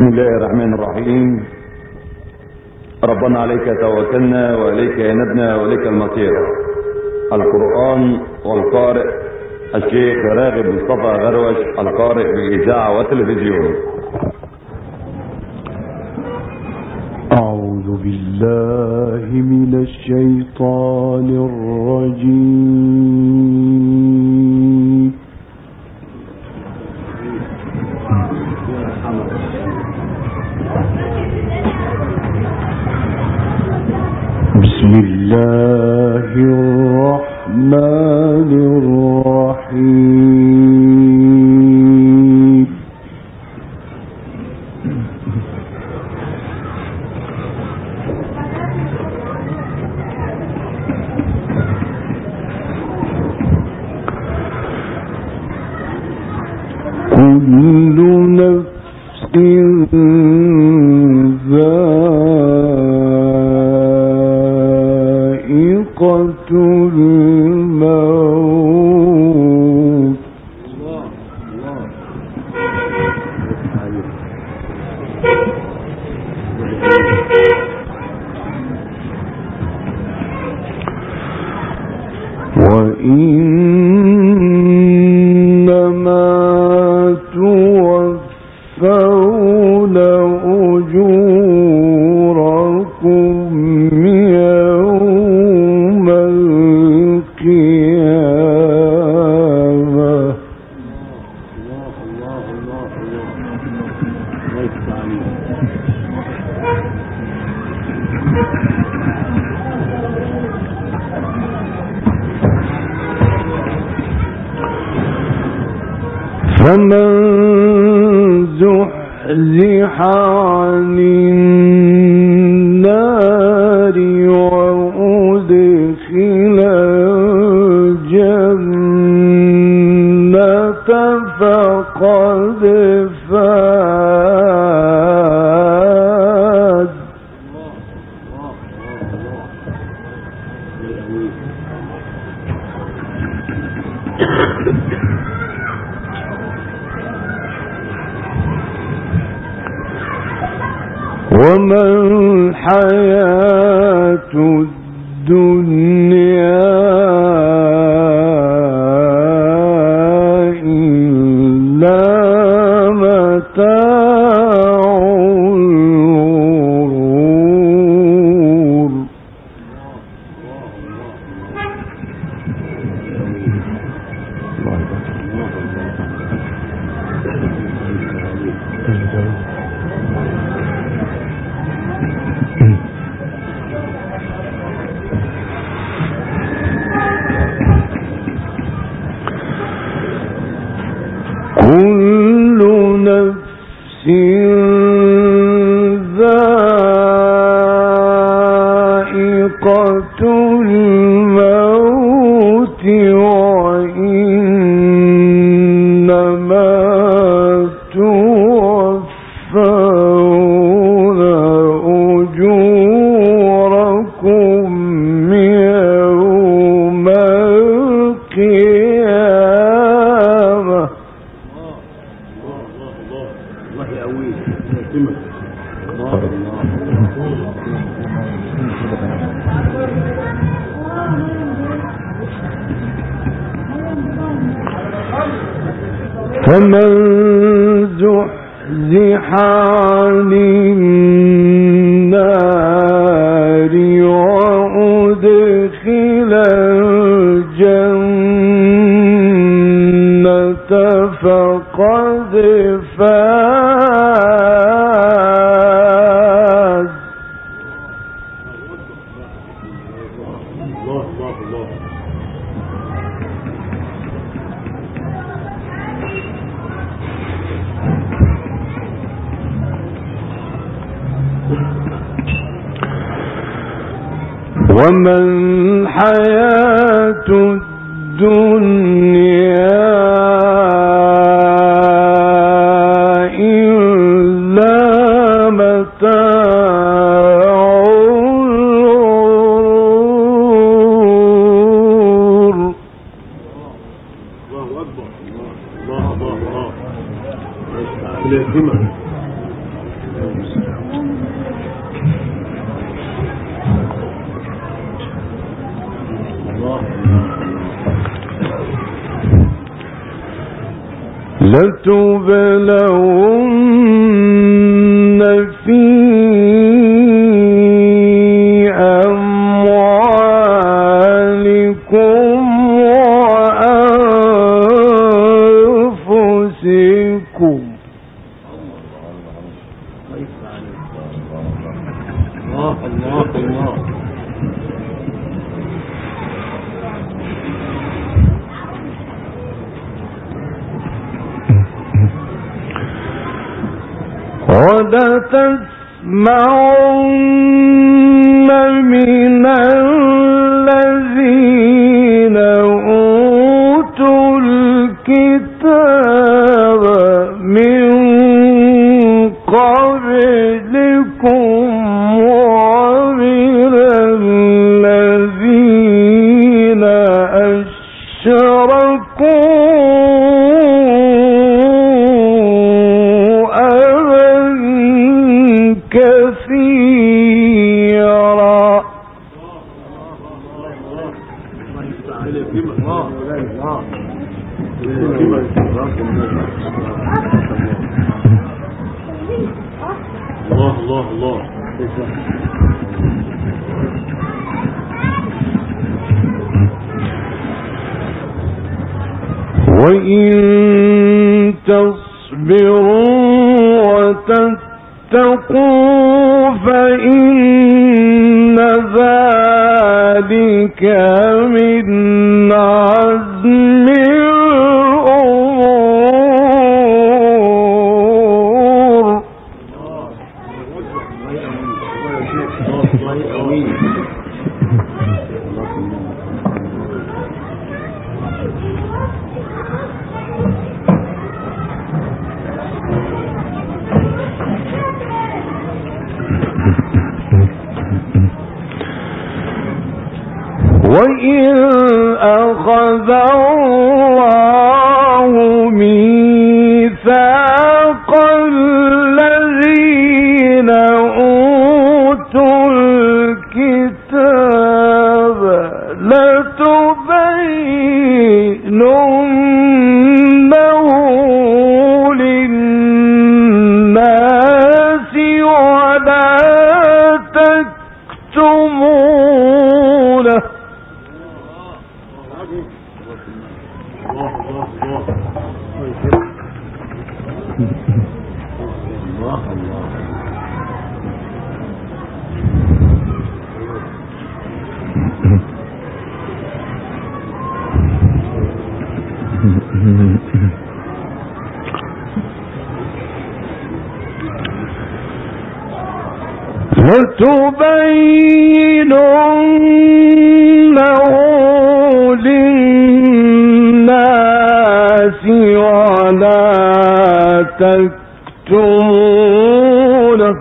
بسم الله الرحمن الرحيم. ربنا عليك توكلنا وإليك أنبنا وإليك المصير. القرآن والقارئ الشيخ راغب مصطفى غروش، القارئ بالإذاعة والتلفزيون. أعوذ بالله من الشيطان الرجيم. بسم الله الرحمن الرحيم. كل نفس ذائقة الموت. وإنما توفون أجوركم يوم القيامة. فمن زحزح عن النار وأدخل الجنة فقد فاز. وما الحياة الدنيا إلا متاع الغرور. كل نفس ذائقة الموت وإنما توفون أجوركم يوم القيامة. فمن زحزح عن النار وأدخل الجنة فقد فاز. وما الحياة الدنيا إلا متاع الغرور. الله أكبر. الله. لتبلون في أموالكم وأنفسكم. ولتسمعن من الذين أوتوا الكتاب من قبلكم ومن الذين أشركوا كثيرا. الله وإن تصبروا وتتقوا فإن ذلك من عزم الأمور. وإذ أخذ الله ميثاق الذين أوتوا الكتاب لتبيننه للناس ولا تكتمونه. لتبيننه للناس ولا تكتمونه.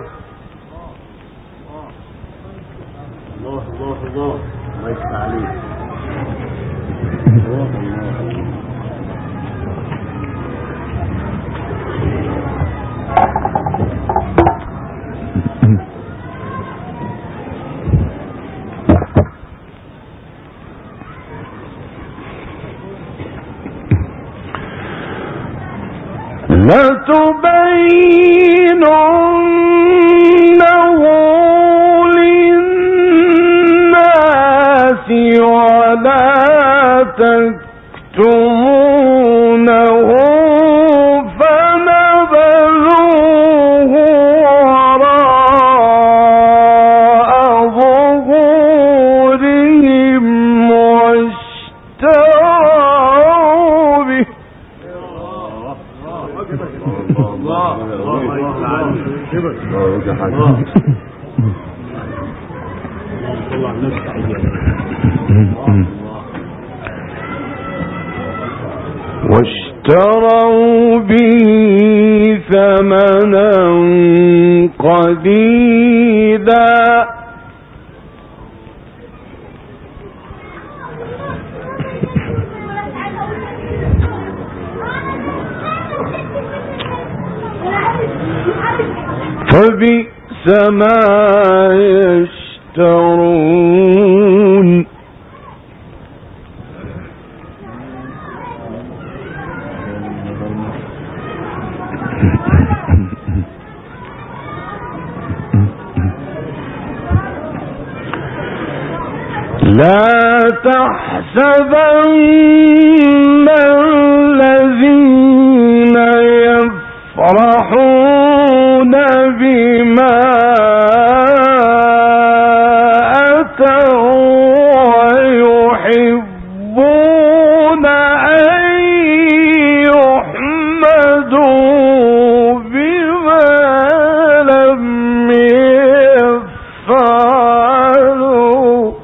الله يفتح عليك. لتبيننه للناس ولا تكتمونه فنبذوه وراء ظهورهم واشتروا به. واشتروا به ثمنا قليلا فبئس ما يشترون. لا تحسبن الذين يفرحون بما أتوا ويحبون أن يحمدوا بما لم يفعلوا.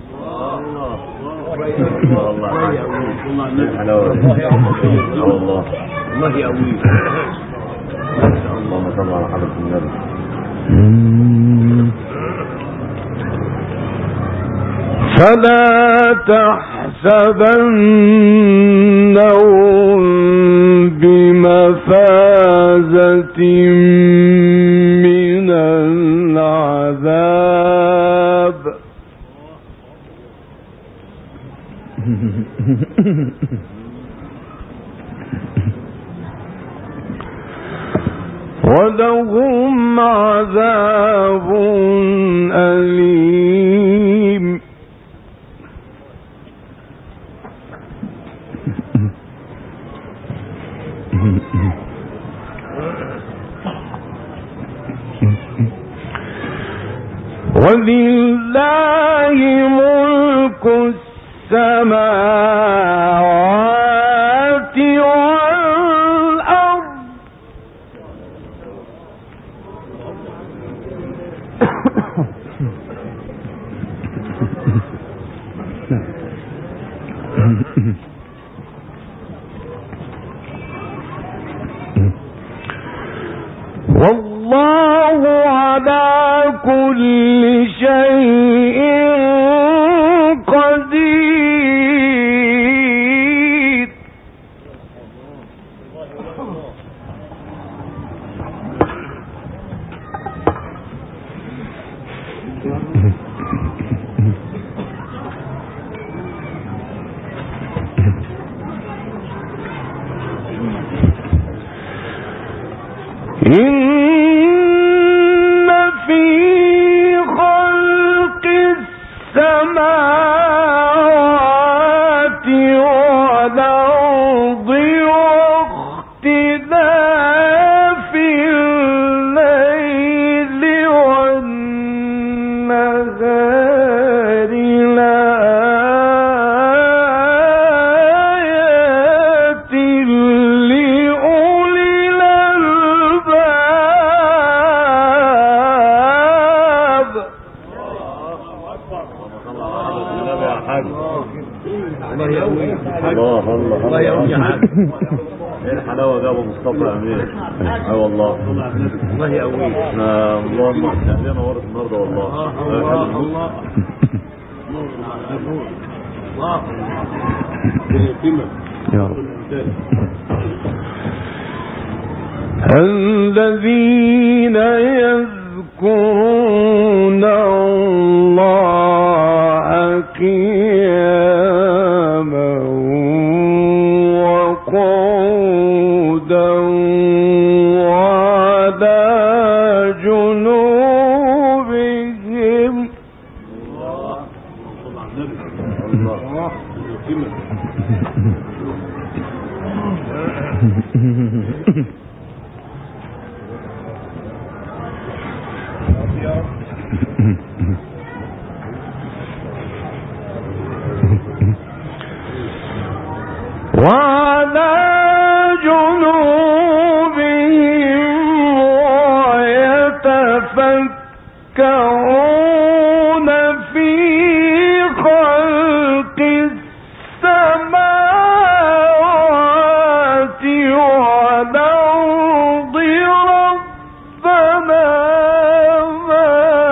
الله يقويك. اللهم صل على حضرة النبي. فلا تحسبنهم بمفازة من العذاب. ولهم عذاب أليم. ولله ملك السماوات والأرض. والله على كل شيء قدير. إن في خلق السماوات والأرض واختلاف الليل والنهار لآيات لأولي الألباب. الله يقويك. الله يقويك. ايه الحلاوه ده ابو مصطفى امير. اه والله الله يقويك. اللهم اهدنا ورد النهارده والله. الله يا رب. الذين يذكرون الله قياما وقعودا وعلى جنوبهم. وعلى جنوبهم ويتفكرون في خلق السماوات والأرض ربنا ما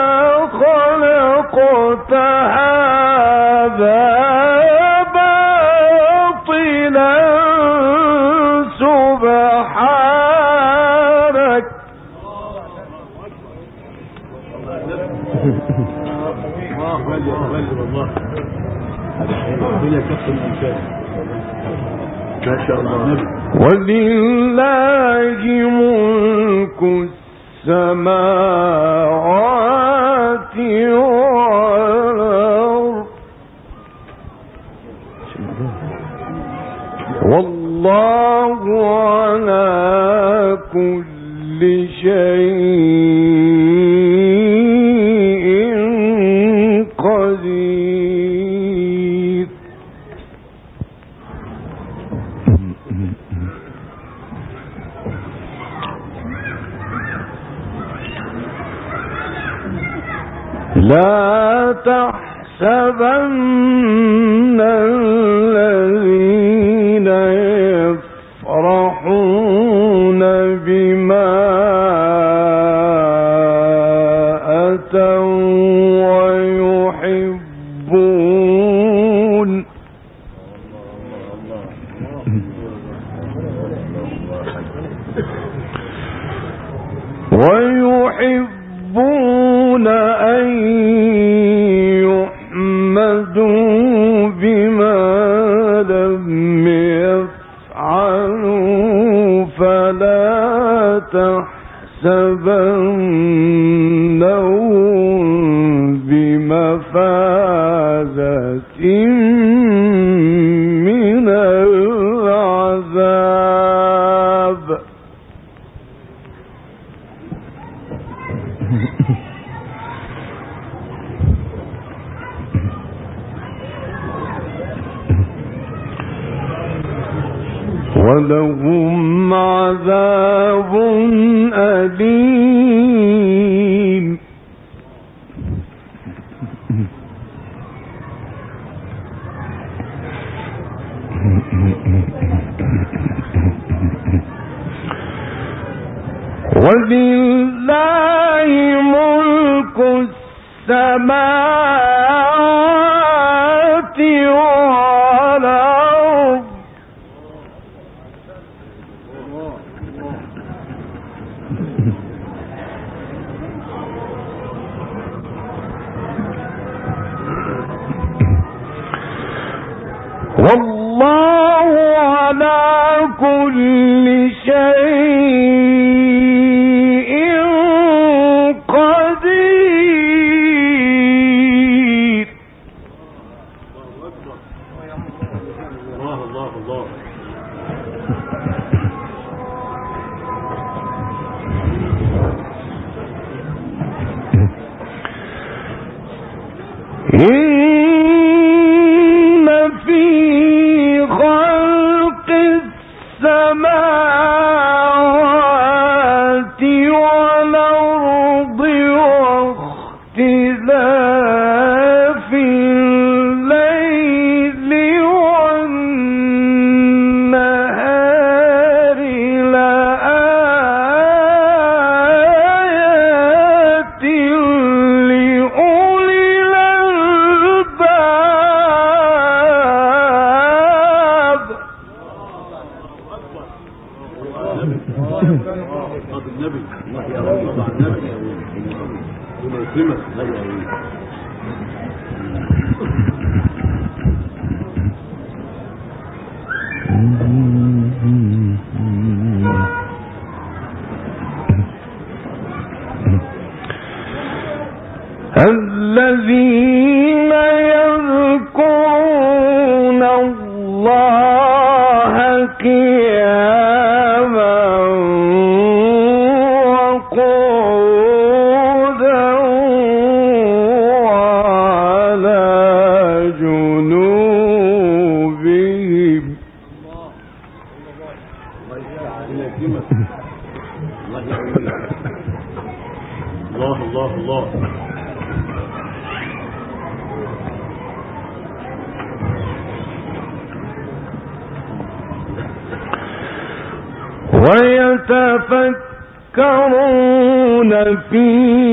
خلقت هذا باطلا سبحانك. ولله ملك السماوات والأرض والله على كل شيء قدير. لا تحسبن الذين يفرحون بما أتوا ويحبون أن يحمدوا بما لم يفعلوا فلا تحسبنهم بمفازة من العذاب. ولهم عذاب أليم. ولله ملك السماوات والأرض والله على كل شيء قدير. الله الله الله. إن في خلق السماوات والأرض واختلاف الليل والنهار لآيات لأولي الألباب. النبي الله يا رب طبعا النبي ونسمة هذا الذين يذكرون الله قياما وقعودا وعلى جنوبهم. الله الله الله. ويتفكرون في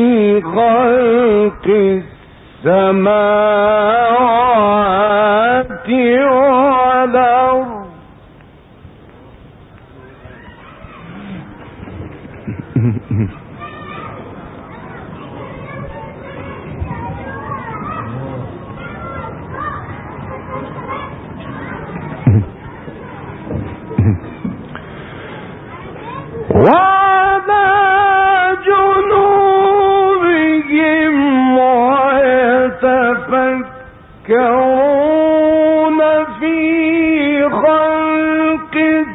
خلق السماوات والأرض وعلى جنوبهم ويتفكرون في خلق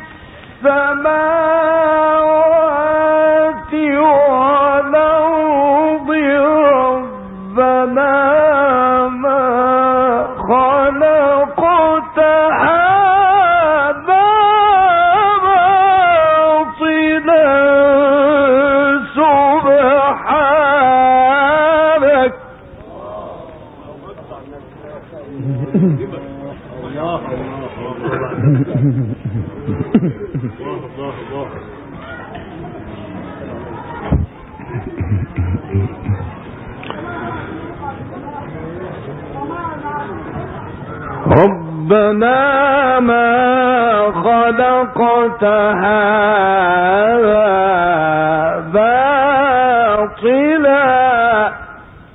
ربنا ما خلقت هذا باطلا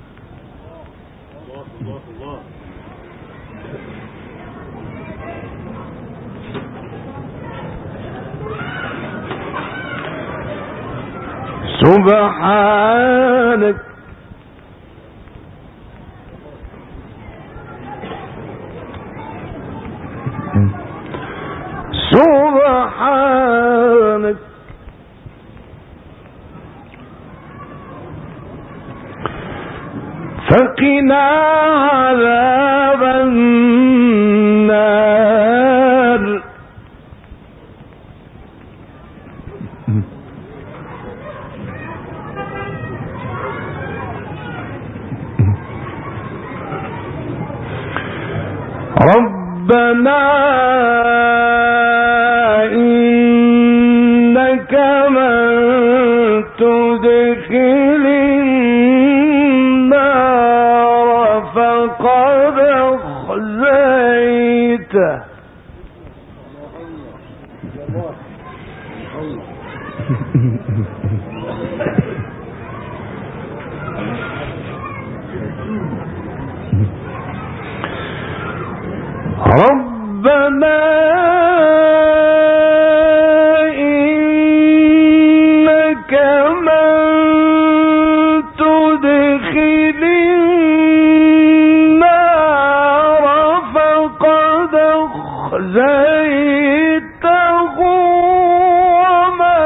سبحانك سبحانك فقنا عذاب النار ربنا إنك من تدخل النار فقد أخزيته ربنا إنك من تدخل النار فقد أخزيته وما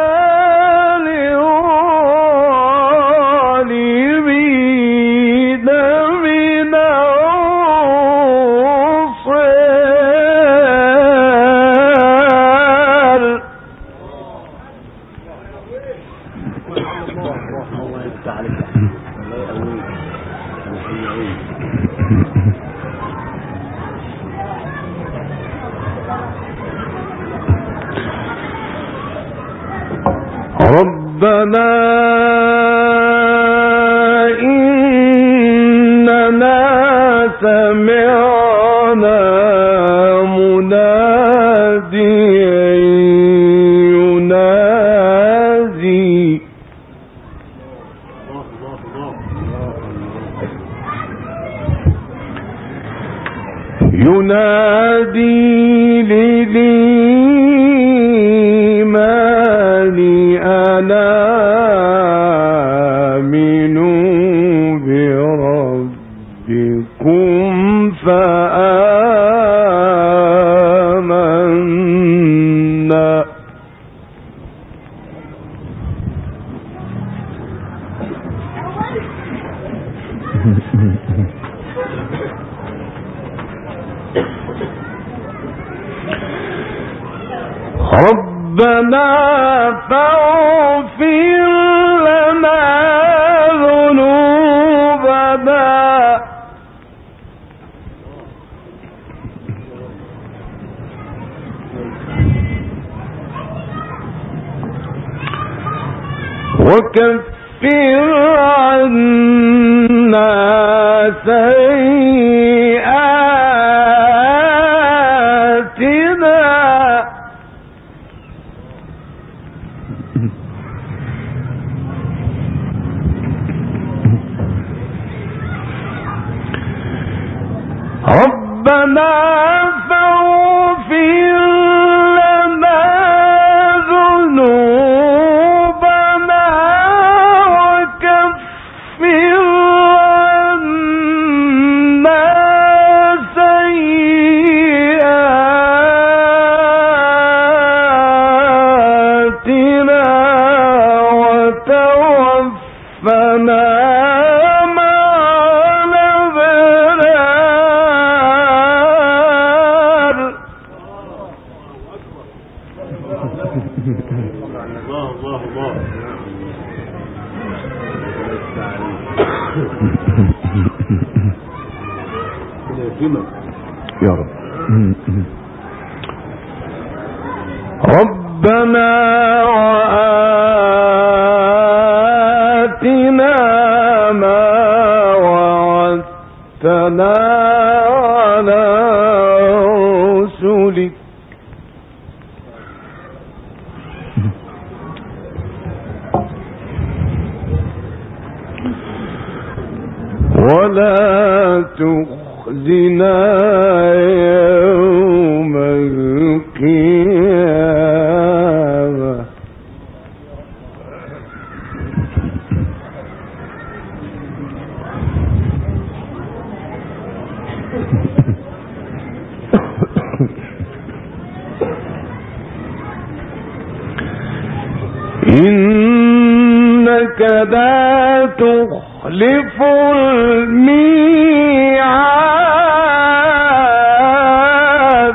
للظالمين من ربنا إننا سمعنا مناديا ينادي للإيمان أنا آمنوا بربكم فآمنا ربنا فاغفر لنا ذنوبنا وكفر عنا سيئاتنا ربنا فاغفر لنا ذنوبنا وكفر عنا سيئاتنا وتوفنا يا رب. وآتنا ما وعدتنا على رسلك ولا تخزنا يوم القيامة إنك لا تخلف الميعاد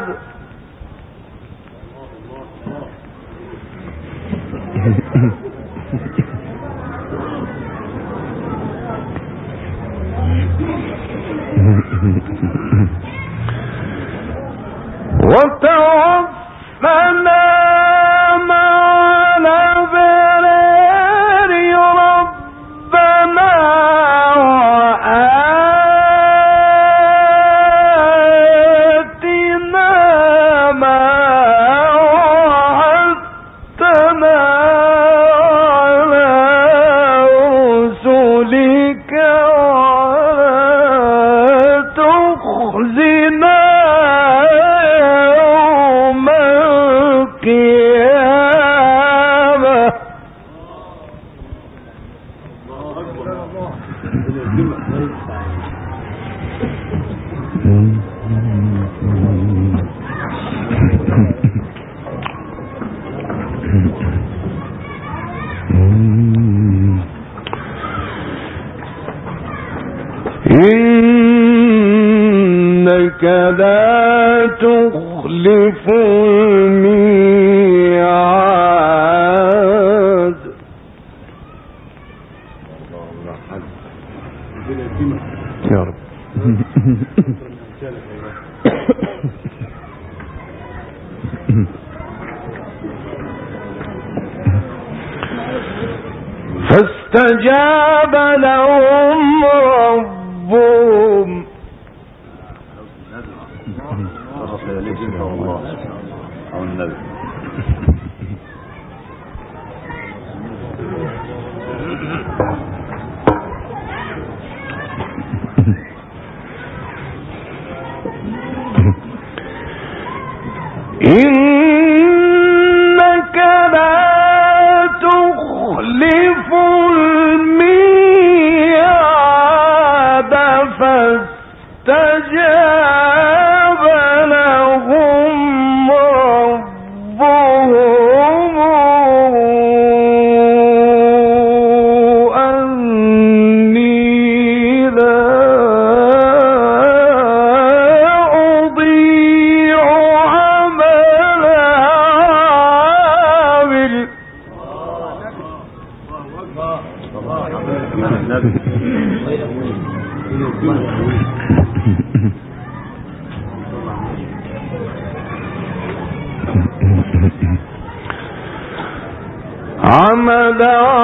وتوفنا إنك لا تخلف الميعاد يا رب فاستجاب لهم ربهم إنك لا تخلف الميعاد فاستجاب لهم ربهم أني لا أضيع عمل عامل عمل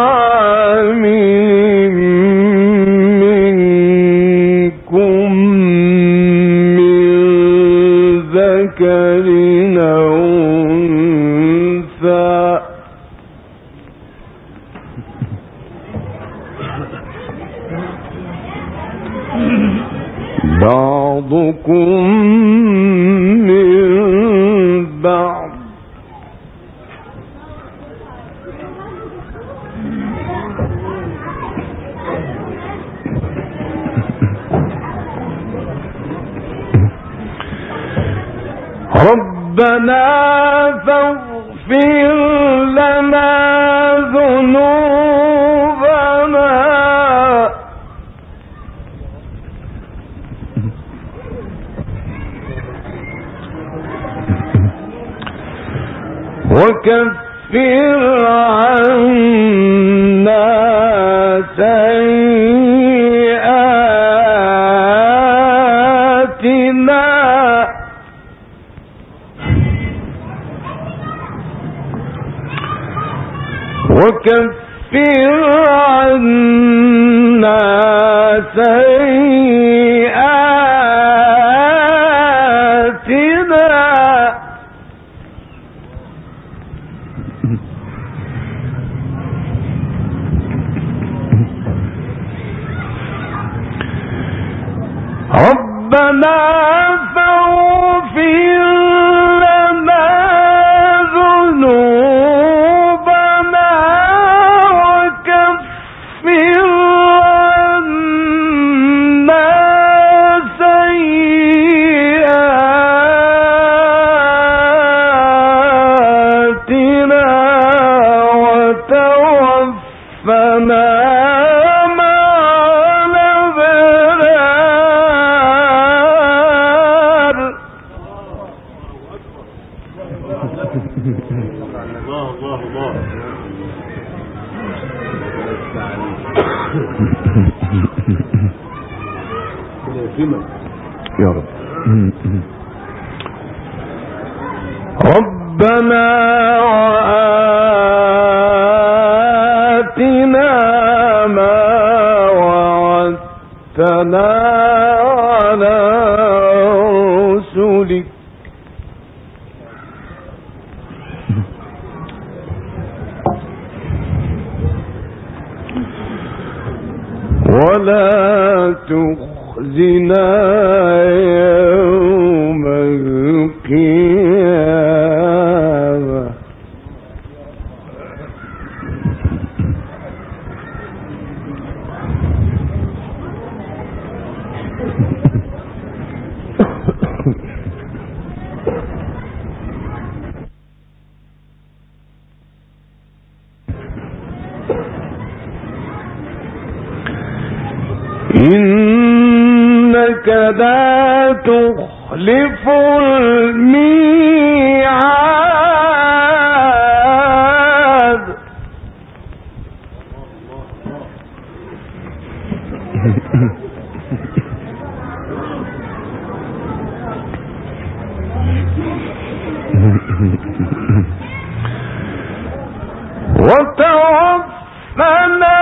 عامل منكم من ذكر أو أنثى بعضكم من بعض ربنا فاغفر لنا ذنوبنا وكفر عنا سيئاتنا عنا سيئاتنا ربنا فاغفر لنا ذنوبنا وكفر عنا سيئاتنا وتوفنا يا رب. ربنا وآتنا ما وعدتنا على رسلك ولا تخزنا يوم القيامة إنك لا تخلف الميعاد وتوفنا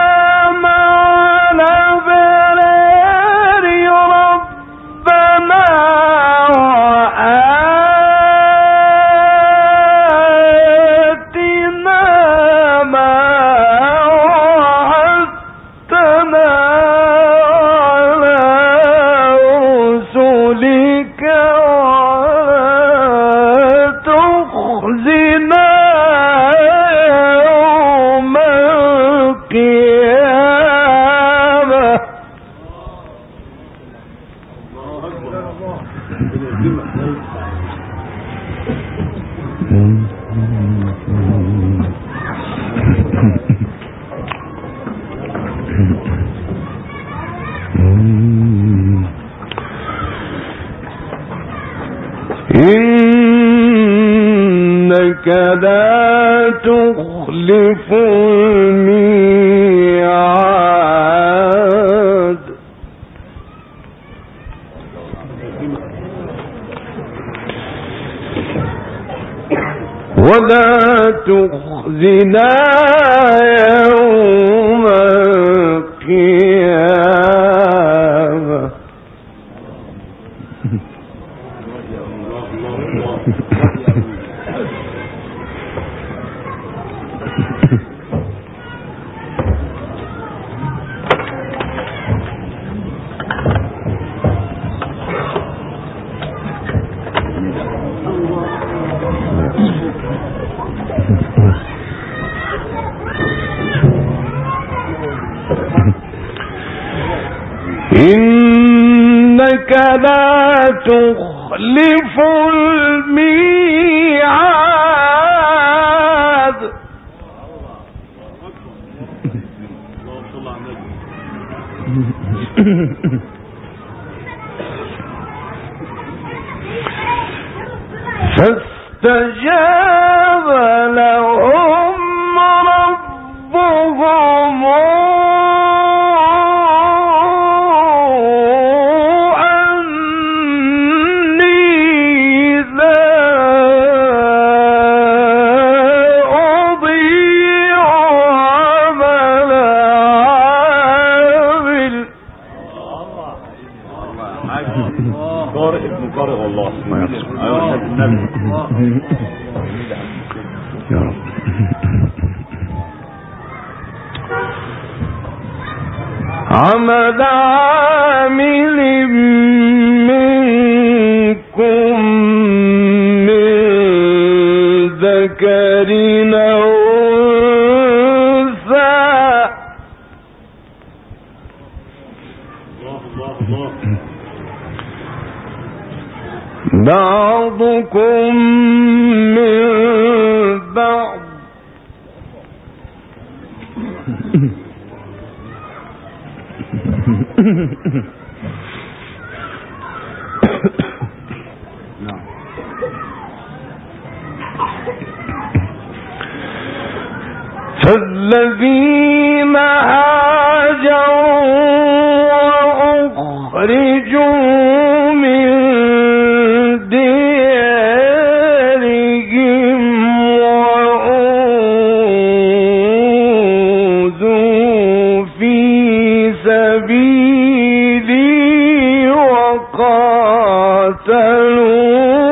إنك لا تخلف الميعاد ولا تخزنا يوم القيامة إنك لا تخلف الميعاد فاستجاب لهم ربهم أضيع قارئ ابن قارئ والله. ايوه النبي يا رب. عمل عامل منكم من ذكر أو أنثى بعضكم من بعض فالذين هاجروا وأخرجوا من ديارهم وأوذوا في سبيلي وقاتلوا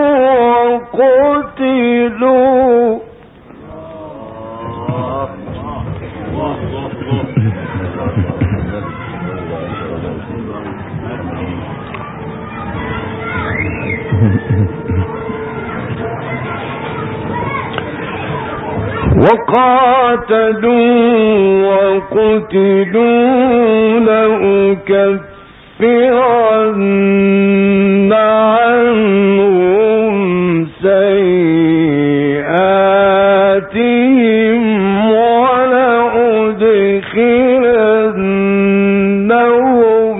وقتلوا لأكفرن عنهم سيئاتهم ولأدخلنهم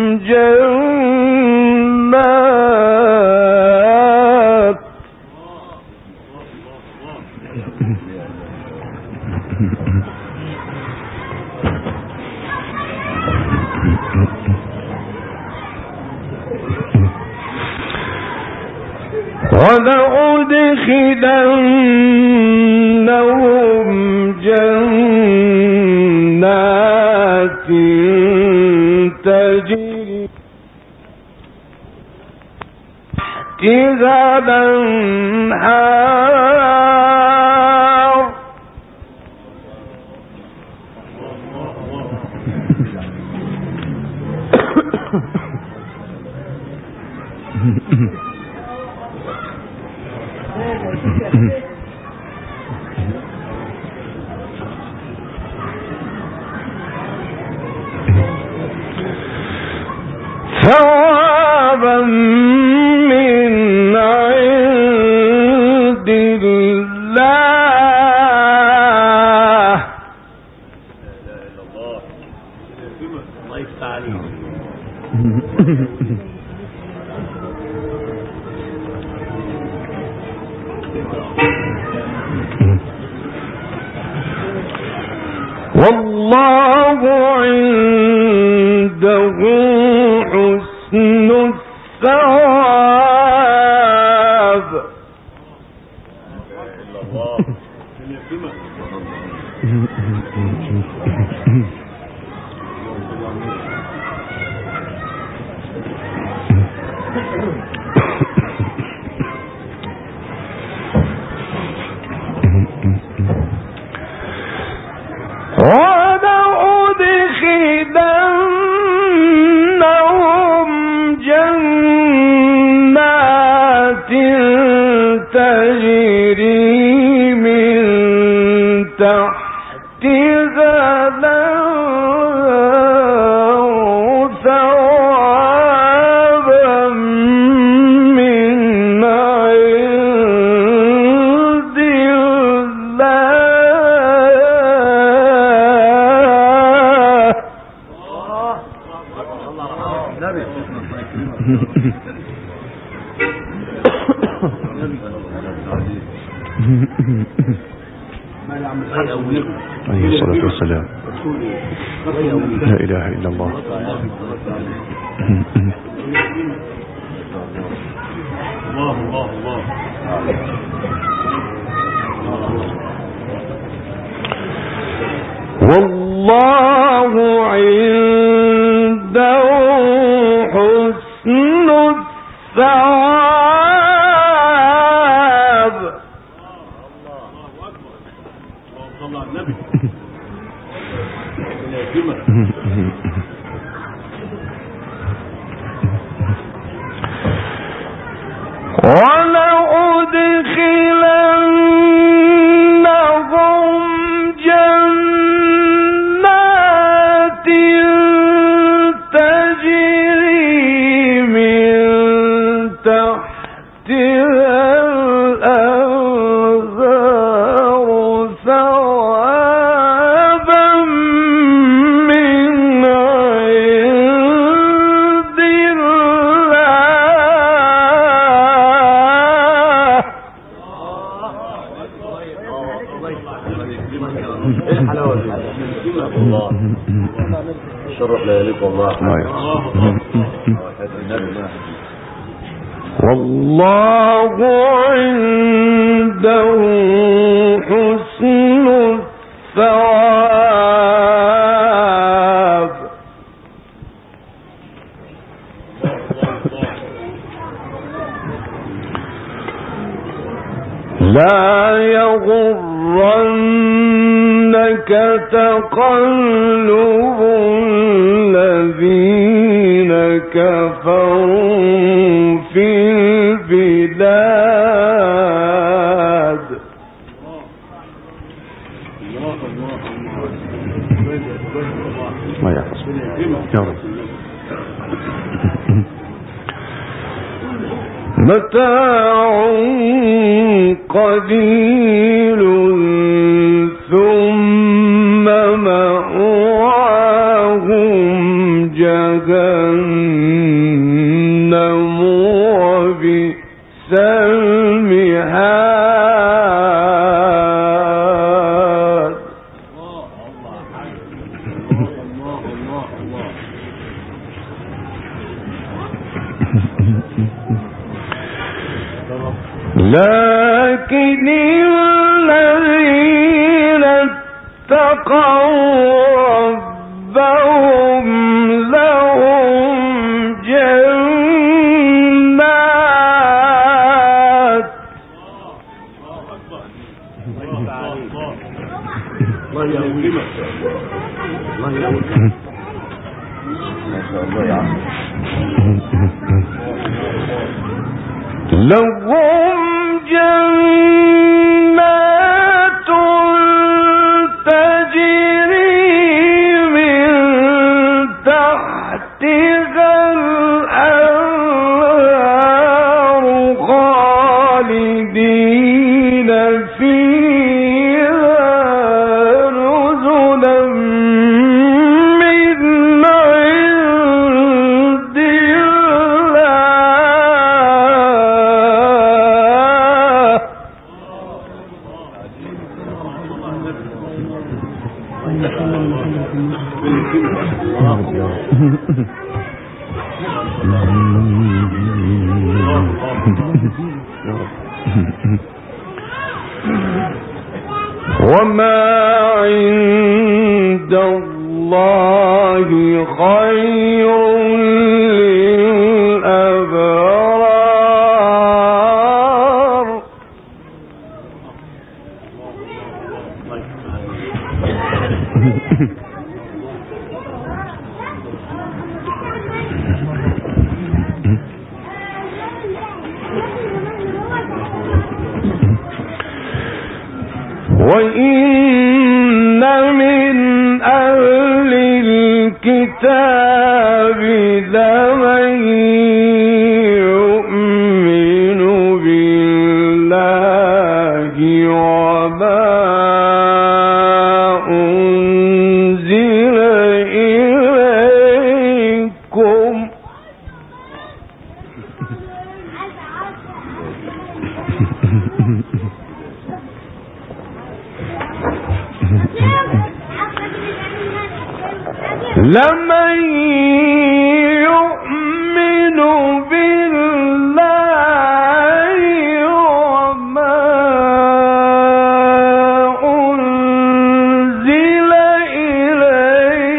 جنات تجري تحتها الأنهار ثوابا من عند الله الله يفتح عليك. والله عنده حسن الثواب ولأدخلنهم جنات تجري من تحتها الأنهار ثوابا من عند عليه الصلاة والسلام. لا إله إلا الله. والله عنده حسن الثواب. ولأدخلنهم جنات تجري من تحتها الأنهار ثوابا من عند الحلاوة دي الله شرف لياليك والله. والله عنده حسن الثواب. لا يغرنك تقلب الذين كفروا في البلاد. ما يحفظ يا رب. متاع قليل ثم مأواهم جهنم وبئس المهاد. لكن الذين اتقوا ربهم لهم جنات لهم جنات تجري من تحتها الأنهار خالدين فيها نزلا من عند وما عند الله خير للأبرار. وإن من أهل الكتاب لمن يؤمن بالله وما أنزل إليكم لمن يؤمن بالله وما أنزل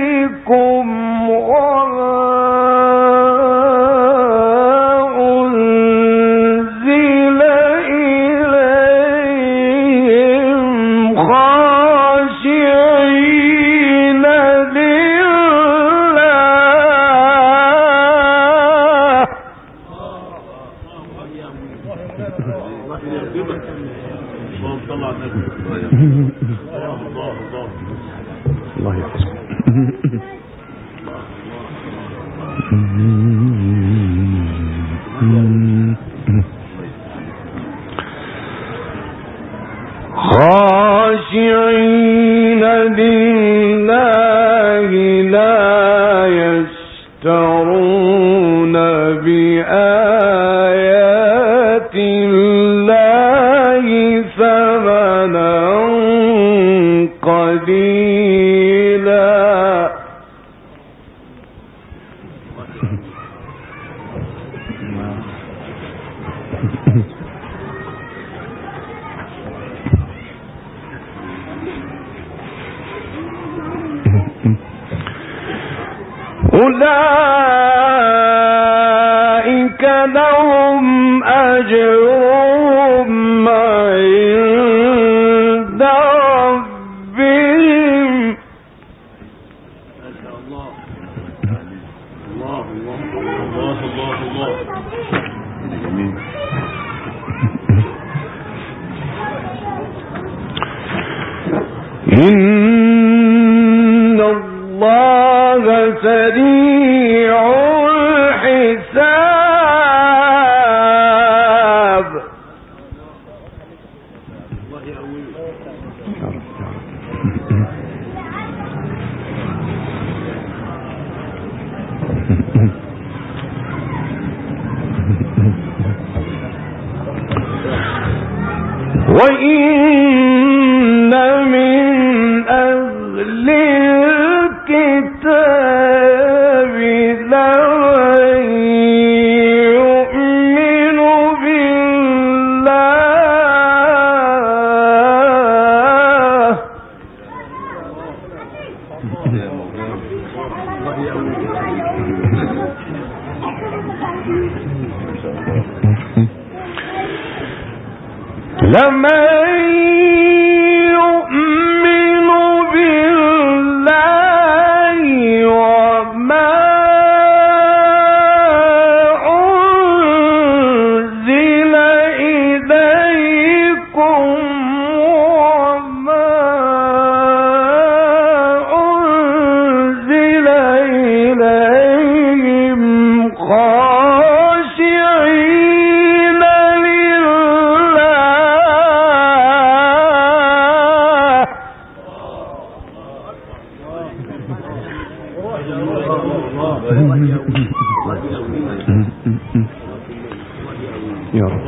إليكم وما أنزل الله يحفظكم. خاشعين لله لا يشترون بآيات الله ثمنا قليلا. أولئك لهم أجرهم عند ربهم. الله الله الله الله الله. إن الله سريع الحساب. وإن من أهل الكتاب لمن يؤمن بالله. لمن يؤمن بالله وما أنزل إليكم وما أنزل إليهم خاشعين يا رب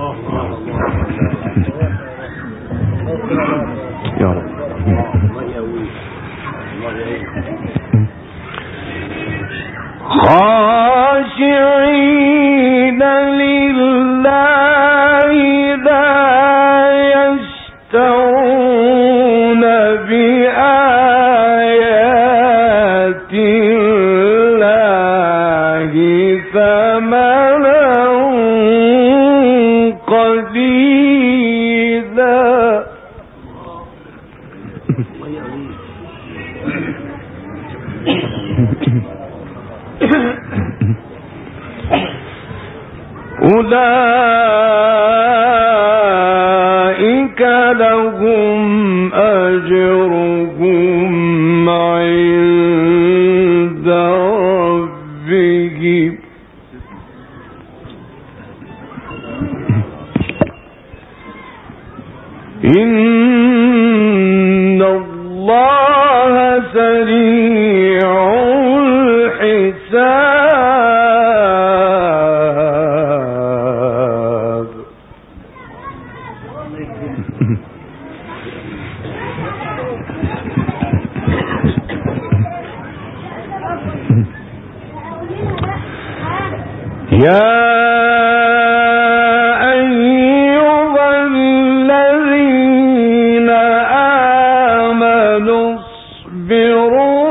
يا رب. خاشعين لله لا يشترون بآيات الله ثمنا قليلا. أولئك لهم أجرهم عند ربهم. إن الله سريع الحساب. يا أيها الذين آمنوا اصبروا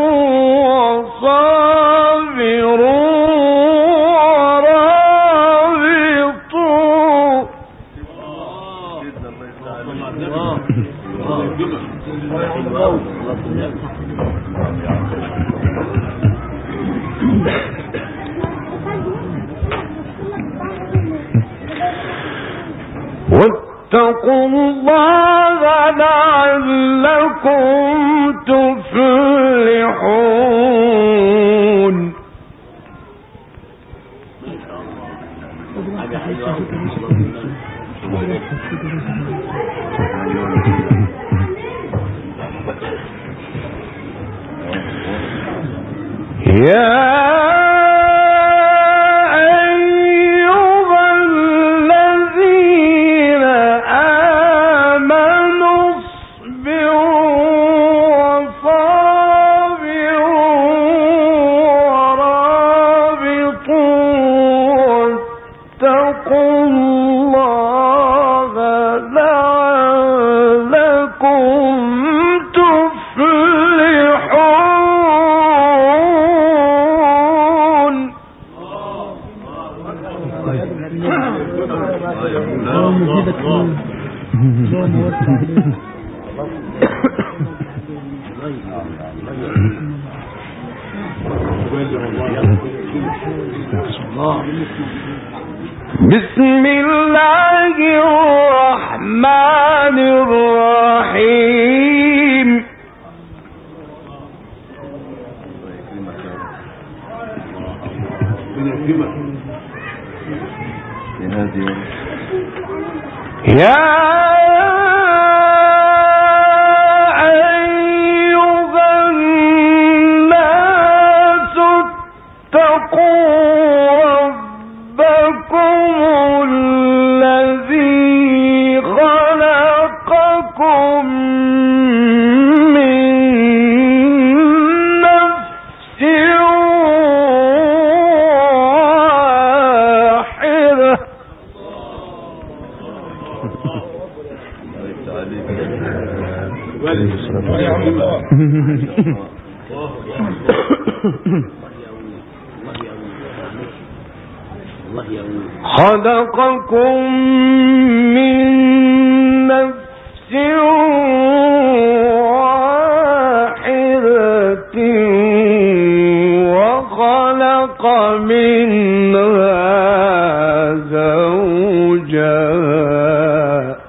وصابروا ورابطوا. واتقوا الله لعلكم تفلحون. تفلحون. يا بسم الله الرحمن الرحيم. يا خلقكم من نفس واحدة وخلق منها زوجها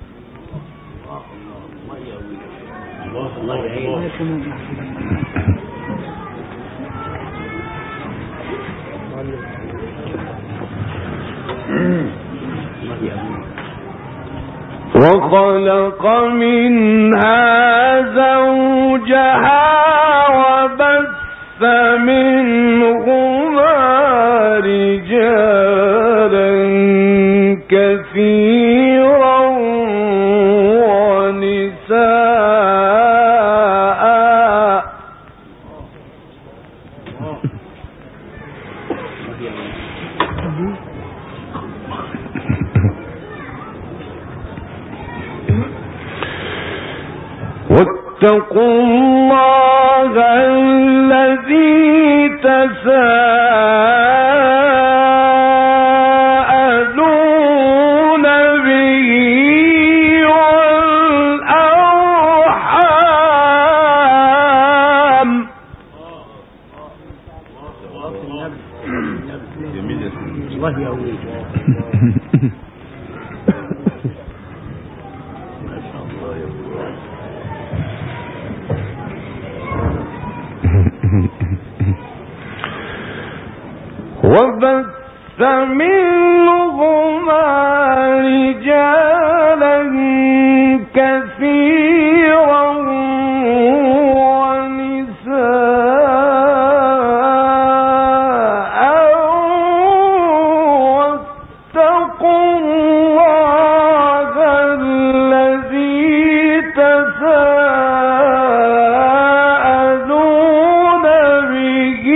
وخلق منها زوجها وبث منهما رجالا كثيرا ونساء. واتقوا الله الذي تساءلون به والأرحام. الله يقويك. وبث منهما رجالا كثيرا ونساء. واتقوا الله الذي تساءلون به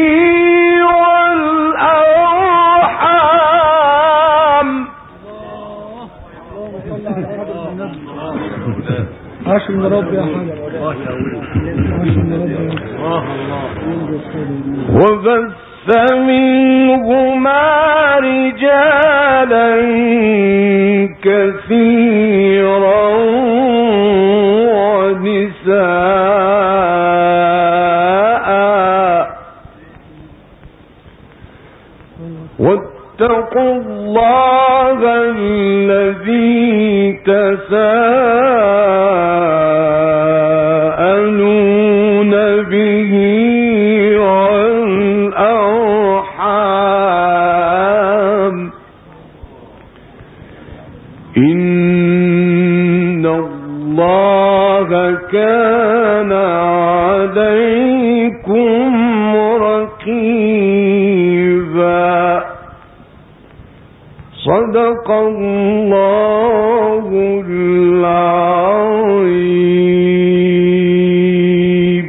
عاش من ربي يا حاج. وبث منهما رجالا كثيرا ونساء. واتقوا الله الذي تساءلون به والأرحام إن الله كان عليكم رقيبا. صدق الله العظيم.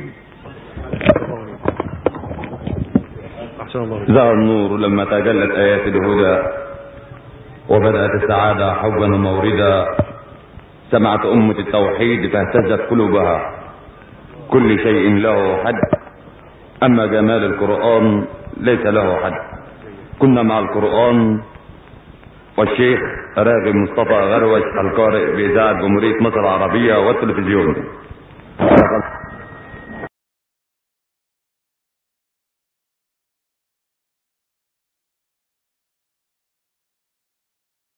ظهر النور لما تجلت آيات الهدى وبدأت السعادة حبا وموردا. سمعت أمة التوحيد فاهتزت قلوبها. كل شيء له حد، أما جمال القرآن ليس له حد. كنا مع القرآن والشيخ راغب مصطفى غروش القارئ بإذاعة جمهورية مصر العربية والتلفزيون.